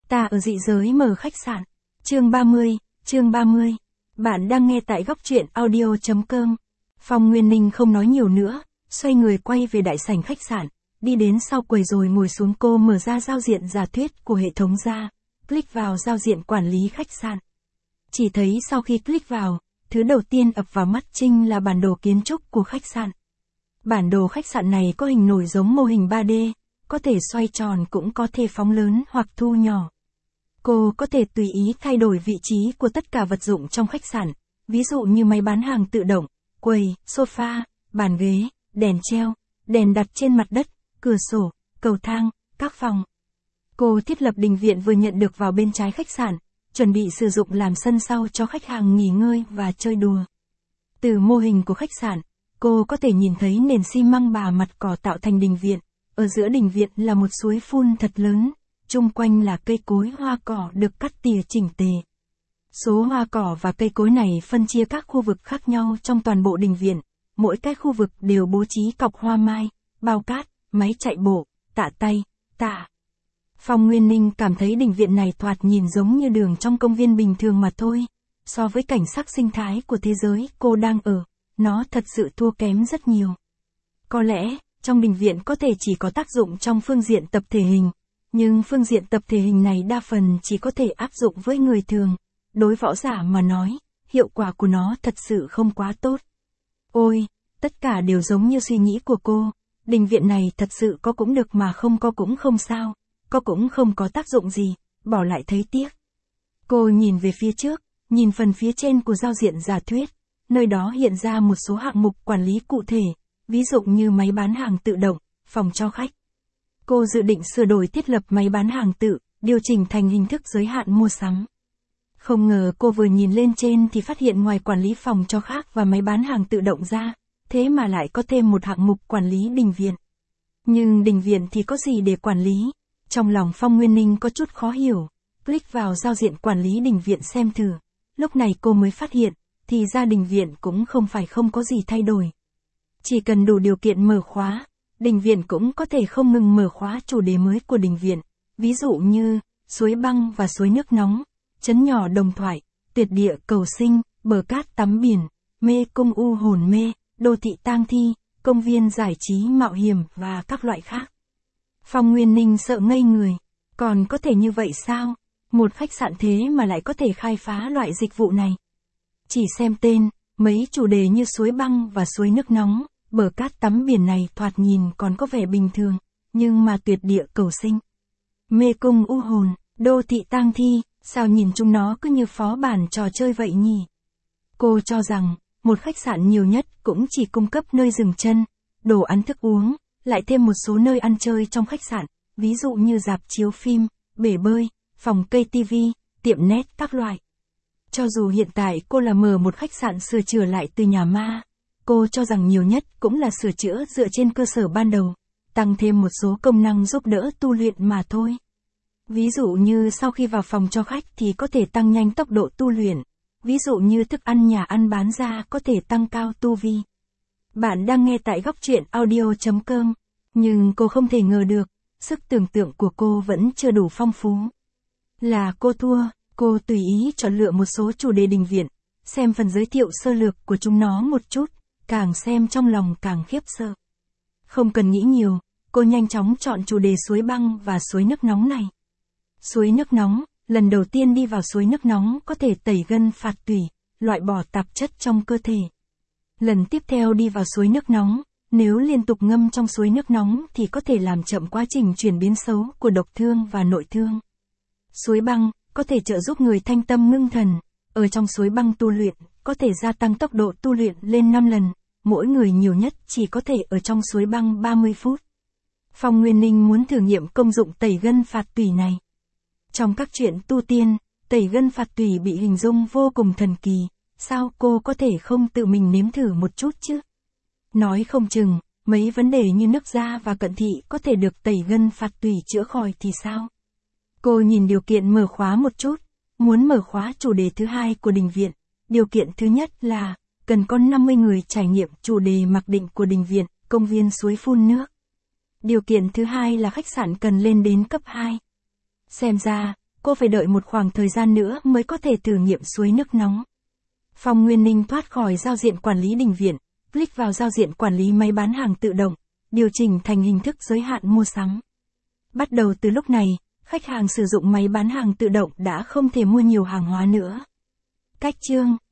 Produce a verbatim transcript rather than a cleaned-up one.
Ta ở dị giới mở khách sạn. Chương ba mươi, chương ba mươi. Bạn đang nghe tại góc truyện audio chấm com. Phong Nguyên Ninh không nói nhiều nữa, xoay người quay về đại sảnh khách sạn, đi đến sau quầy rồi ngồi xuống. Cô mở ra giao diện giả thuyết của hệ thống ra, click vào giao diện quản lý khách sạn. Chỉ thấy sau khi click vào, thứ đầu tiên ập vào mắt Trinh là bản đồ kiến trúc của khách sạn. Bản đồ khách sạn này có hình nổi giống mô hình ba D, có thể xoay tròn cũng có thể phóng lớn hoặc thu nhỏ. Cô có thể tùy ý thay đổi vị trí của tất cả vật dụng trong khách sạn, ví dụ như máy bán hàng tự động, quầy, sofa, bàn ghế, đèn treo, đèn đặt trên mặt đất, cửa sổ, cầu thang, các phòng. Cô thiết lập đình viện vừa nhận được vào bên trái khách sạn, chuẩn bị sử dụng làm sân sau cho khách hàng nghỉ ngơi và chơi đùa. Từ mô hình của khách sạn, cô có thể nhìn thấy nền xi măng bà mặt cỏ tạo thành đình viện, ở giữa đình viện là một suối phun thật lớn, chung quanh là cây cối hoa cỏ được cắt tỉa chỉnh tề. Số hoa cỏ và cây cối này phân chia các khu vực khác nhau trong toàn bộ đình viện, mỗi cái khu vực đều bố trí cọc hoa mai, bao cát, máy chạy bộ, tạ tay, tạ. Phong Nguyên Ninh cảm thấy đình viện này thoạt nhìn giống như đường trong công viên bình thường mà thôi. So với cảnh sắc sinh thái của thế giới cô đang ở, nó thật sự thua kém rất nhiều. Có lẽ, trong đình viện có thể chỉ có tác dụng trong phương diện tập thể hình, nhưng phương diện tập thể hình này đa phần chỉ có thể áp dụng với người thường. Đối võ giả mà nói, hiệu quả của nó thật sự không quá tốt. Ôi, tất cả đều giống như suy nghĩ của cô, đình viện này thật sự có cũng được mà không có cũng không sao, có cũng không có tác dụng gì, bỏ lại thấy tiếc. Cô nhìn về phía trước, nhìn phần phía trên của giao diện giả thuyết, nơi đó hiện ra một số hạng mục quản lý cụ thể, ví dụ như máy bán hàng tự động, phòng cho khách. Cô dự định sửa đổi thiết lập máy bán hàng tự, điều chỉnh thành hình thức giới hạn mua sắm. Không ngờ cô vừa nhìn lên trên thì phát hiện ngoài quản lý phòng cho khách và máy bán hàng tự động ra, thế mà lại có thêm một hạng mục quản lý đình viện. Nhưng đình viện thì có gì để quản lý? Trong lòng Phong Nguyên Ninh có chút khó hiểu, click vào giao diện quản lý đình viện xem thử. Lúc này cô mới phát hiện, thì ra đình viện cũng không phải không có gì thay đổi. Chỉ cần đủ điều kiện mở khóa, đình viện cũng có thể không ngừng mở khóa chủ đề mới của đình viện, ví dụ như suối băng và suối nước nóng, trấn nhỏ Đồng Thoại, tuyệt địa cầu sinh, bờ cát tắm biển, mê cung u hồn mê, đô thị tang thi, công viên giải trí mạo hiểm và các loại khác. Phong Nguyên Ninh sợ ngây người, còn có thể như vậy sao? Một khách sạn thế mà lại có thể khai phá loại dịch vụ này. Chỉ xem tên, mấy chủ đề như suối băng và suối nước nóng, bờ cát tắm biển này thoạt nhìn còn có vẻ bình thường, nhưng mà tuyệt địa cầu sinh, mê cung u hồn, đô thị tang thi, sao nhìn chúng nó cứ như phó bản trò chơi vậy nhỉ? Cô cho rằng, một khách sạn nhiều nhất cũng chỉ cung cấp nơi dừng chân, đồ ăn thức uống, lại thêm một số nơi ăn chơi trong khách sạn, ví dụ như rạp chiếu phim, bể bơi, phòng cây tivi, tiệm net các loại. Cho dù hiện tại cô là mở một khách sạn sửa chữa lại từ nhà ma, cô cho rằng nhiều nhất cũng là sửa chữa dựa trên cơ sở ban đầu, tăng thêm một số công năng giúp đỡ tu luyện mà thôi. Ví dụ như sau khi vào phòng cho khách thì có thể tăng nhanh tốc độ tu luyện, ví dụ như thức ăn nhà ăn bán ra có thể tăng cao tu vi. Bạn đang nghe tại góc truyện audio chấm com, nhưng cô không thể ngờ được, sức tưởng tượng của cô vẫn chưa đủ phong phú. Là cô thua, cô tùy ý chọn lựa một số chủ đề đình viện, xem phần giới thiệu sơ lược của chúng nó một chút, càng xem trong lòng càng khiếp sợ. Không cần nghĩ nhiều, cô nhanh chóng chọn chủ đề suối băng và suối nước nóng này. Suối nước nóng, lần đầu tiên đi vào suối nước nóng có thể tẩy gân phạt tủy, loại bỏ tạp chất trong cơ thể. Lần tiếp theo đi vào suối nước nóng, nếu liên tục ngâm trong suối nước nóng thì có thể làm chậm quá trình chuyển biến xấu của độc thương và nội thương. Suối băng, có thể trợ giúp người thanh tâm ngưng thần, ở trong suối băng tu luyện, có thể gia tăng tốc độ tu luyện lên năm lần, mỗi người nhiều nhất chỉ có thể ở trong suối băng ba mươi phút. Phong Nguyên Ninh muốn thử nghiệm công dụng tẩy gân phạt tủy này. Trong các chuyện tu tiên, tẩy gân phạt tủy bị hình dung vô cùng thần kỳ, sao cô có thể không tự mình nếm thử một chút chứ? Nói không chừng, mấy vấn đề như nước da và cận thị có thể được tẩy gân phạt tủy chữa khỏi thì sao? Cô nhìn điều kiện mở khóa một chút, muốn mở khóa chủ đề thứ hai của đình viện. Điều kiện thứ nhất là, cần có năm mươi người trải nghiệm chủ đề mặc định của đình viện, công viên suối phun nước. Điều kiện thứ hai là khách sạn cần lên đến cấp hai. Xem ra, cô phải đợi một khoảng thời gian nữa mới có thể thử nghiệm suối nước nóng. Phong Nguyên Ninh thoát khỏi giao diện quản lý đình viện, click vào giao diện quản lý máy bán hàng tự động, điều chỉnh thành hình thức giới hạn mua sắm. Bắt đầu từ lúc này, khách hàng sử dụng máy bán hàng tự động đã không thể mua nhiều hàng hóa nữa. Cách chương